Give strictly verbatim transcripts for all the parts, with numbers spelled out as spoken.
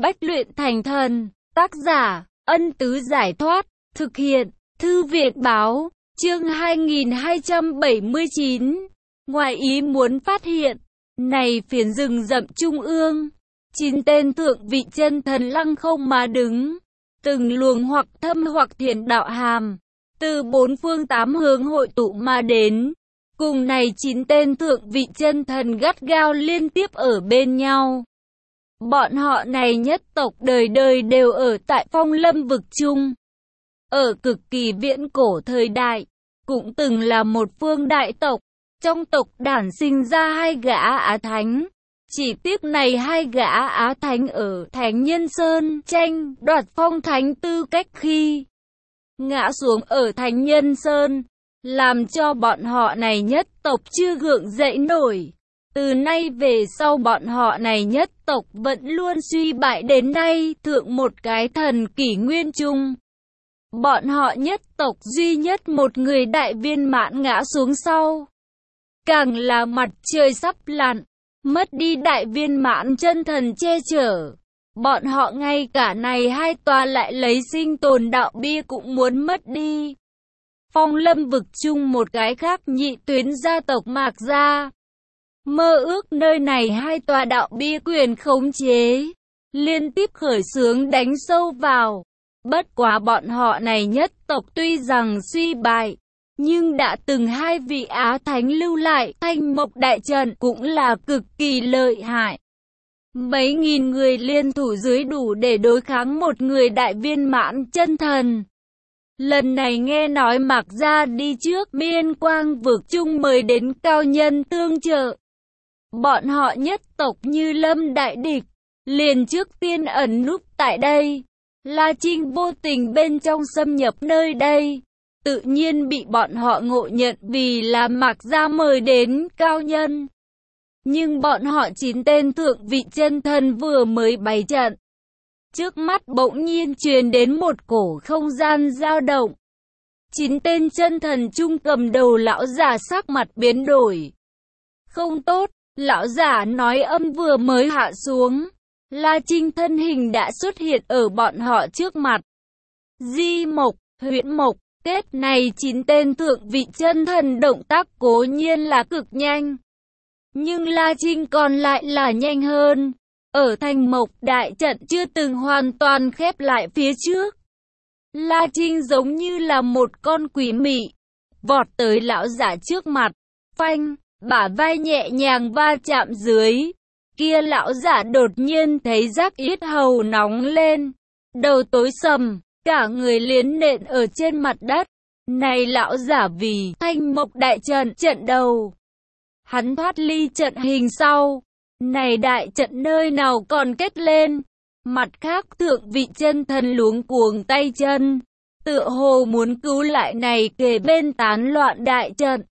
Bách luyện thành thần. Tác giả, Ân Tứ Giải Thoát. Thực hiện, Thư viện Báo. Chương hai nghìn hai trăm bảy mươi chín. Ngoài ý muốn phát hiện, này phiến rừng rậm trung ương, chín tên thượng vị chân thần lăng không mà đứng. Từng luồng hoặc thâm hoặc thiện đạo hàm, từ bốn phương tám hướng hội tụ mà đến. Cùng này chín tên thượng vị chân thần gắt gao liên tiếp ở bên nhau. Bọn họ này nhất tộc đời đời đều ở tại Phong Lâm vực chung. Ở cực kỳ viễn cổ thời đại, cũng từng là một phương đại tộc. Trong tộc đản sinh ra hai gã Á Thánh. Chỉ tiếc này hai gã Á Thánh ở Thánh Nhân Sơn tranh đoạt phong thánh tư cách khi ngã xuống ở Thánh Nhân Sơn, làm cho bọn họ này nhất tộc chưa gượng dậy nổi. Từ nay về sau bọn họ này nhất tộc vẫn luôn suy bại đến nay, thượng một cái thần kỷ nguyên trung. Bọn họ nhất tộc duy nhất một người đại viên mãn ngã xuống sau. Càng là mặt trời sắp lặn, mất đi đại viên mãn chân thần che chở. Bọn họ ngay cả này hai tòa lại lấy sinh tồn đạo bia cũng muốn mất đi. Phong Lâm vực chung một cái khác nhị tuyến gia tộc Mạc Gia. Mơ ước nơi này hai tòa đạo bia quyền khống chế, liên tiếp khởi xướng đánh sâu vào. Bất quá bọn họ này nhất tộc tuy rằng suy bại, nhưng đã từng hai vị Á Thánh lưu lại Thanh Mộc Đại Trận cũng là cực kỳ lợi hại. Mấy nghìn người liên thủ dưới đủ để đối kháng một người đại viên mãn chân thần. Lần này nghe nói Mạc Gia đi trước Miên Quang vực chung mời đến cao nhân tương trợ. Bọn họ nhất tộc như lâm đại địch, liền trước tiên ẩn núp tại đây. La Trinh vô tình bên trong xâm nhập nơi đây, tự nhiên bị bọn họ ngộ nhận vì là Mạc Gia mời đến cao nhân. Nhưng bọn họ chín tên thượng vị chân thần vừa mới bày trận, trước mắt bỗng nhiên truyền đến một cổ không gian dao động. Chín tên chân thần trung cầm đầu lão giả sắc mặt biến đổi. Không tốt, lão giả nói âm vừa mới hạ xuống, La Trinh thân hình đã xuất hiện ở bọn họ trước mặt. Di Mộc, Huyễn Mộc, Kết này chín tên thượng vị chân thần động tác cố nhiên là cực nhanh. Nhưng La Trinh còn lại là nhanh hơn. Ở Thanh Mộc Đại Trận chưa từng hoàn toàn khép lại phía trước, La Trinh giống như là một con quỷ mị, vọt tới lão giả trước mặt. Phanh, bả vai nhẹ nhàng va chạm dưới. Kia lão giả đột nhiên thấy giác yết hầu nóng lên, đầu tối sầm, cả người liến nện ở trên mặt đất. Này lão giả vì Thanh Mộc Đại Trận trận đầu, hắn thoát ly trận hình sau, này đại trận nơi nào còn kết lên. Mặt khác thượng vị chân thần luống cuống tay chân, tựa hồ muốn cứu lại này kề bên tán loạn đại trận.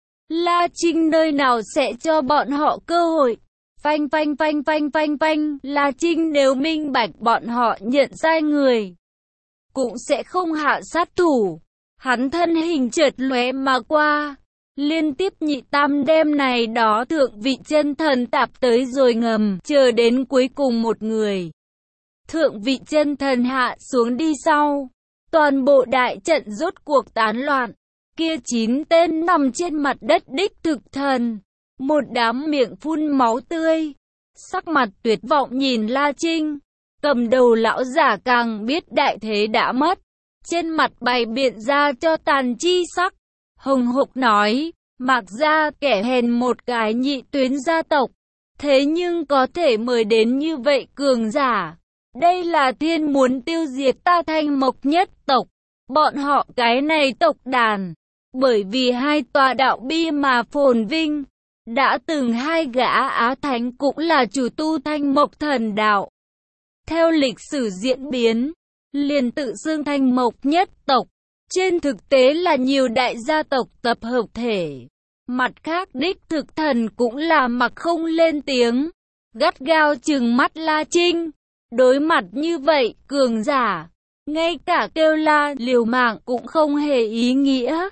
La Trinh nơi nào sẽ cho bọn họ cơ hội. Phanh phanh phanh phanh phanh phanh, La Trinh nếu minh bạch bọn họ nhận sai người, cũng sẽ không hạ sát thủ. Hắn thân hình chợt lóe mà qua, liên tiếp nhị tam đêm này đó thượng vị chân thần tạp tới rồi ngầm, chờ đến cuối cùng một người. Thượng vị chân thần hạ xuống đi sau, toàn bộ đại trận rốt cuộc tán loạn. Kia chín tên nằm trên mặt đất đích thực thần, một đám miệng phun máu tươi, sắc mặt tuyệt vọng nhìn La Trinh. Cầm đầu lão giả càng biết đại thế đã mất, trên mặt bày biện ra cho tàn chi sắc, hùng hục nói: Mạc Gia kẻ hèn một cái nhị tuyến gia tộc, thế nhưng có thể mời đến như vậy cường giả. Đây là thiên muốn tiêu diệt ta Thanh Mộc nhất tộc. Bọn họ cái này tộc đàn, bởi vì hai tòa đạo bia mà phồn vinh. Đã từng hai gã Á Thánh cũng là chủ tu Thanh Mộc thần đạo. Theo lịch sử diễn biến, liền tự xưng Thanh Mộc nhất tộc, trên thực tế là nhiều đại gia tộc tập hợp thể. Mặt khác đích thực thần cũng là mặc không lên tiếng, gắt gao trừng mắt La Trinh. Đối mặt như vậy, cường giả, ngay cả kêu la liều mạng cũng không hề ý nghĩa.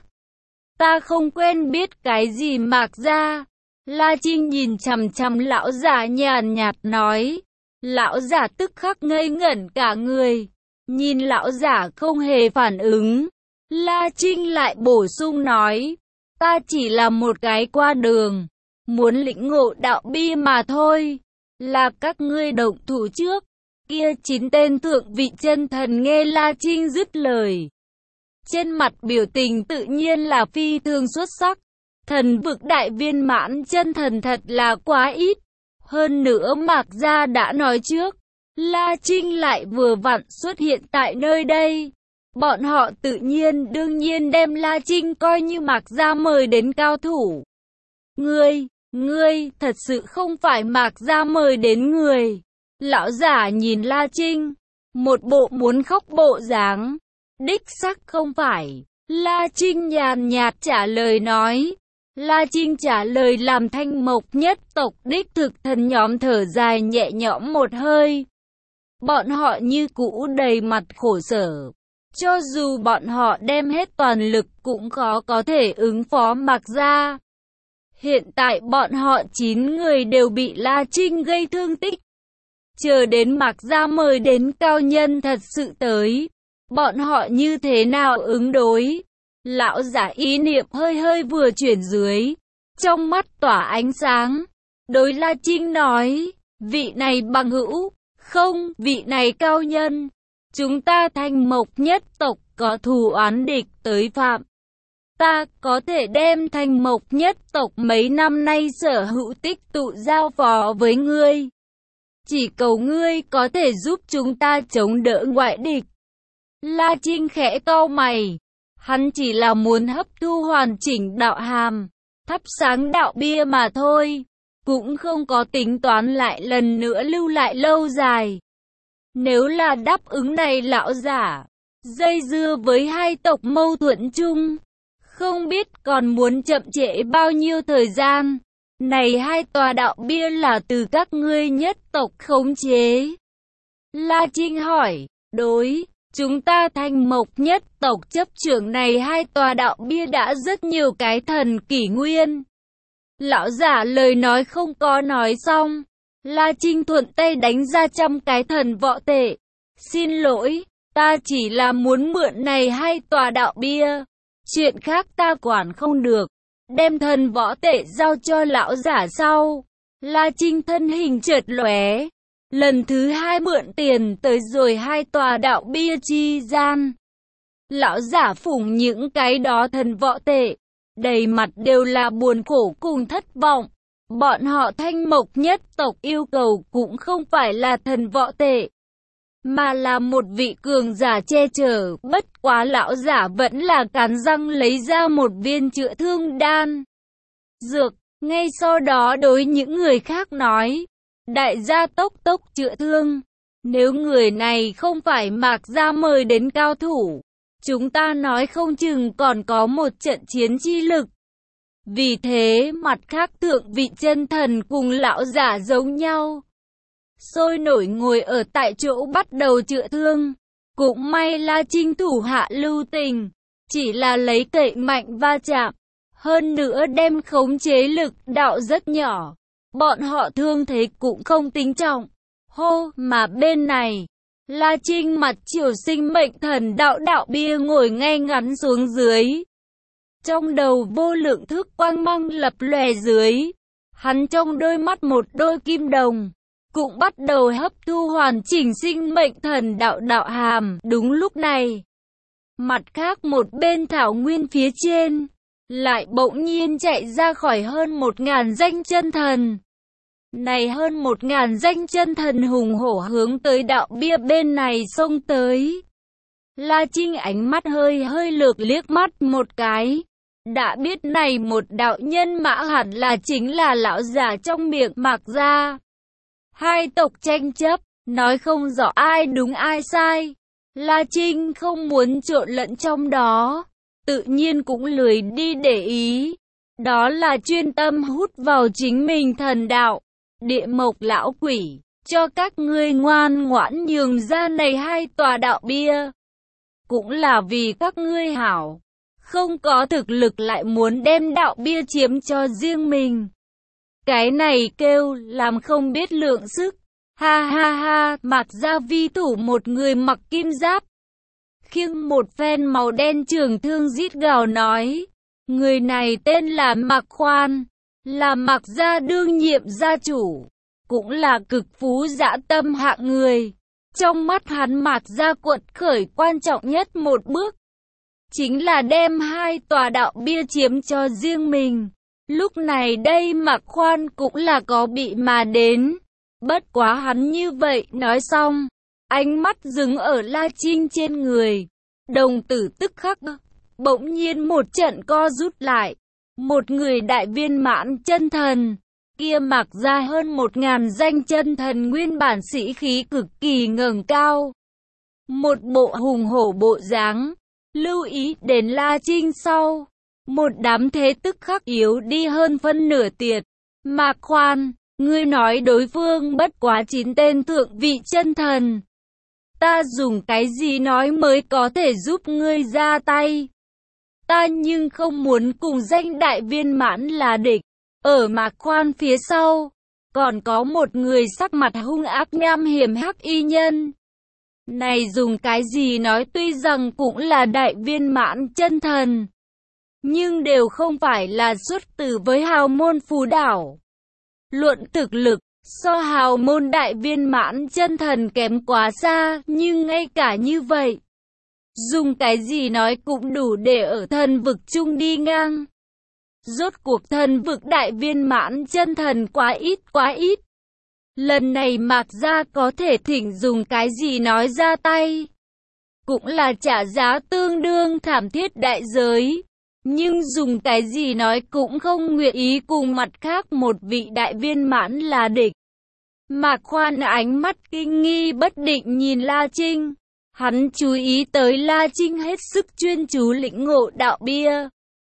Ta không quen biết cái gì Mạc Gia. La Trinh nhìn chằm chằm lão giả nhàn nhạt nói. Lão giả tức khắc ngây ngẩn cả người. Nhìn lão giả không hề phản ứng, La Trinh lại bổ sung nói, ta chỉ là một cái qua đường, muốn lĩnh ngộ đạo bia mà thôi, là các ngươi động thủ trước. Kia chín tên thượng vị chân thần nghe La Trinh dứt lời, trên mặt biểu tình tự nhiên là phi thường xuất sắc. Thần vực đại viên mãn chân thần thật là quá ít. Hơn nữa Mạc Gia đã nói trước, La Trinh lại vừa vặn xuất hiện tại nơi đây. Bọn họ tự nhiên đương nhiên đem La Trinh coi như Mạc Gia mời đến cao thủ. Ngươi, ngươi, thật sự không phải Mạc Gia mời đến người. Lão giả nhìn La Trinh, một bộ muốn khóc bộ dáng. Đích xác không phải. La Trinh nhàn nhạt trả lời nói. La Trinh trả lời làm Thanh Mộc nhất tộc đích thực thần nhóm thở dài nhẹ nhõm một hơi. Bọn họ như cũ đầy mặt khổ sở. Cho dù bọn họ đem hết toàn lực cũng khó có thể ứng phó Mạc Gia. Hiện tại bọn họ chín người đều bị La Trinh gây thương tích. Chờ đến Mạc Gia mời đến cao nhân thật sự tới, bọn họ như thế nào ứng đối? Lão giả ý niệm hơi hơi vừa chuyển dưới, trong mắt tỏa ánh sáng. Đối La Trinh nói, vị này bằng hữu, không, vị này cao nhân. Chúng ta Thanh Mộc nhất tộc có thù oán địch tới phạm. Ta có thể đem Thanh Mộc nhất tộc mấy năm nay sở hữu tích tụ giao phó với ngươi. Chỉ cầu ngươi có thể giúp chúng ta chống đỡ ngoại địch. La Trinh khẽ cau mày. Hắn chỉ là muốn hấp thu hoàn chỉnh đạo hàm, thắp sáng đạo bia mà thôi. Cũng không có tính toán lại lần nữa lưu lại lâu dài. Nếu là đáp ứng này lão giả, dây dưa với hai tộc mâu thuẫn chung, không biết còn muốn chậm trễ bao nhiêu thời gian. Này hai tòa đạo bia là từ các ngươi nhất tộc khống chế. La Trinh hỏi, đối, chúng ta Thanh Mộc nhất tộc chấp trưởng này hai tòa đạo bia đã rất nhiều cái thần kỷ nguyên. Lão giả lời nói không có nói xong. La Trinh thuận tay đánh ra trăm cái thần võ tệ. Xin lỗi, ta chỉ là muốn mượn này hai tòa đạo bia. Chuyện khác ta quản không được. Đem thần võ tệ giao cho lão giả sau. La Trinh thân hình chợt lóe. Lần thứ hai mượn tiền tới rồi hai tòa đạo bia chi gian. Lão giả phủng những cái đó thần võ tệ. Đầy mặt đều là buồn khổ cùng thất vọng. Bọn họ Thanh Mộc nhất tộc yêu cầu cũng không phải là thần võ tệ, mà là một vị cường giả che chở. Bất quá lão giả vẫn là cắn răng lấy ra một viên chữa thương đan dược. Ngay sau đó đối những người khác nói, đại gia tốc tốc chữa thương. Nếu người này không phải Mạc Gia mời đến cao thủ, chúng ta nói không chừng còn có một trận chiến chi lực. Vì thế mặt khác thượng vị chân thần cùng lão giả giống nhau, sôi nổi ngồi ở tại chỗ bắt đầu chữa thương. Cũng may La Trinh thủ hạ lưu tình, chỉ là lấy cậy mạnh va chạm, hơn nữa đem khống chế lực đạo rất nhỏ. Bọn họ thương thế cũng không tính trọng. Hô, mà bên này, La Trinh mặt chiều sinh mệnh thần đạo đạo bia ngồi ngay ngắn xuống dưới. Trong đầu vô lượng thức quang mang lập lòe dưới. Hắn trong đôi mắt một đôi kim đồng, cũng bắt đầu hấp thu hoàn chỉnh sinh mệnh thần đạo đạo hàm. Đúng lúc này, mặt khác một bên thảo nguyên phía trên, lại bỗng nhiên chạy ra khỏi hơn một ngàn danh chân thần. Này hơn một ngàn danh chân thần hùng hổ hướng tới đạo bia bên này xông tới. La Trinh ánh mắt hơi hơi lược liếc mắt một cái. Đã biết này một đạo nhân mã hẳn là chính là lão giả trong miệng Mạc Gia. Hai tộc tranh chấp, nói không rõ ai đúng ai sai. La Trinh không muốn trộn lẫn trong đó, tự nhiên cũng lười đi để ý. Đó là chuyên tâm hút vào chính mình thần đạo. Địa mộc lão quỷ, cho các ngươi ngoan ngoãn nhường ra này hai tòa đạo bia. Cũng là vì các ngươi hảo, không có thực lực lại muốn đem đạo bia chiếm cho riêng mình. Cái này kêu làm không biết lượng sức. Ha ha ha, Mạc Gia vi thủ một người mặc kim giáp, khiêng một phen màu đen trường thương rít gào nói. Người này tên là Mạc Khoan, là Mạc Gia đương nhiệm gia chủ, cũng là cực phú dã tâm hạng người. Trong mắt hắn, Mạc Gia quật khởi quan trọng nhất một bước, chính là đem hai tòa đạo bia chiếm cho riêng mình. Lúc này đây Mạc Khoan cũng là có bị mà đến. Bất quá hắn như vậy nói xong, ánh mắt dừng ở La Trinh trên người. Đồng tử tức khắc, bỗng nhiên một trận co rút lại. Một người đại viên mãn chân thần, kia Mạc Gia hơn một ngàn danh chân thần nguyên bản sĩ khí cực kỳ ngẩng cao. Một bộ hùng hổ bộ dáng, lưu ý đến La Trinh sau. Một đám thế tức khắc yếu đi hơn phân nửa tiệt. Mạc Khoan, ngươi nói đối phương bất quá chín tên thượng vị chân thần. Ta dùng cái gì nói mới có thể giúp ngươi ra tay? Ta nhưng không muốn cùng danh đại viên mãn là địch. Ở Mạc Khoan phía sau, còn có một người sắc mặt hung ác nham hiểm hắc y nhân. Này dùng cái gì nói, tuy rằng cũng là đại viên mãn chân thần, nhưng đều không phải là xuất từ với hào môn phù đảo. Luận thực lực, so hào môn đại viên mãn chân thần kém quá xa, nhưng ngay cả như vậy, dùng cái gì nói cũng đủ để ở thần vực chung đi ngang. Rốt cuộc thần vực đại viên mãn chân thần quá ít quá ít. Lần này Mạc Gia có thể thỉnh dùng cái gì nói ra tay, cũng là trả giá tương đương thảm thiết đại giới. Nhưng dùng cái gì nói cũng không nguyện ý cùng mặt khác một vị đại viên mãn là địch. Mạc Khoan ánh mắt kinh nghi bất định nhìn La Trinh. Hắn chú ý tới La Trinh hết sức chuyên chú lĩnh ngộ đạo bia.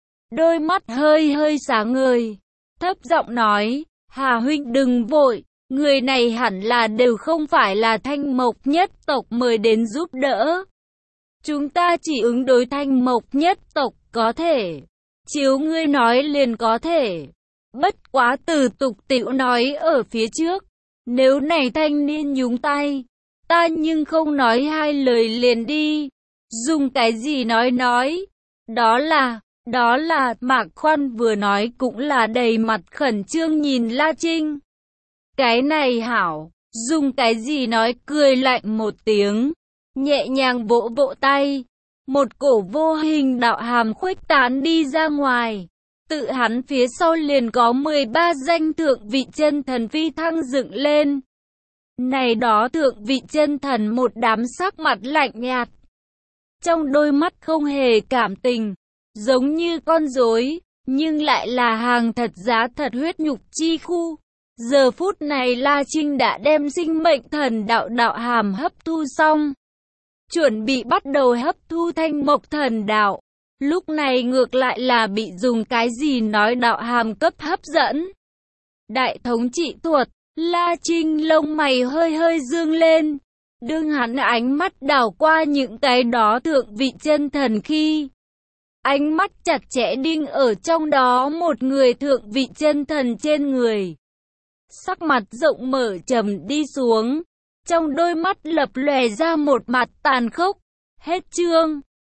Đôi mắt hơi hơi sáng ngời, thấp giọng nói, Hà huynh đừng vội, người này hẳn là đều không phải là Thanh Mộc nhất tộc mời đến giúp đỡ. Chúng ta chỉ ứng đối Thanh Mộc nhất tộc có thể. Chiếu ngươi nói liền có thể. Bất quá từ tục tiểu nói ở phía trước. Nếu này thanh niên nhúng tay, ta nhưng không nói hai lời liền đi. Dùng cái gì nói nói. Đó là, đó là, Mạc Khoan vừa nói cũng là đầy mặt khẩn trương nhìn La Trinh. Cái này hảo, dùng cái gì nói, cười lạnh một tiếng, nhẹ nhàng vỗ vỗ tay. Một cổ vô hình đạo hàm khuếch tán đi ra ngoài. Tự hắn phía sau liền có mười ba danh thượng vị chân thần phi thăng dựng lên. Này đó thượng vị chân thần một đám sắc mặt lạnh nhạt, trong đôi mắt không hề cảm tình, giống như con rối, nhưng lại là hàng thật giá thật huyết nhục chi khu. Giờ phút này La Trinh đã đem sinh mệnh thần đạo đạo hàm hấp thu xong, chuẩn bị bắt đầu hấp thu Thanh Mộc thần đạo. Lúc này ngược lại là bị dùng cái gì nói đạo hàm cấp hấp dẫn. Đại thống trị thuật, La Trinh lông mày hơi hơi dương lên. Đương hắn ánh mắt đảo qua những cái đó thượng vị chân thần khi, ánh mắt chặt chẽ đinh ở trong đó một người thượng vị chân thần trên người. Sắc mặt rộng mở trầm đi xuống, trong đôi mắt lập lòe ra một mặt tàn khốc. Hết chương.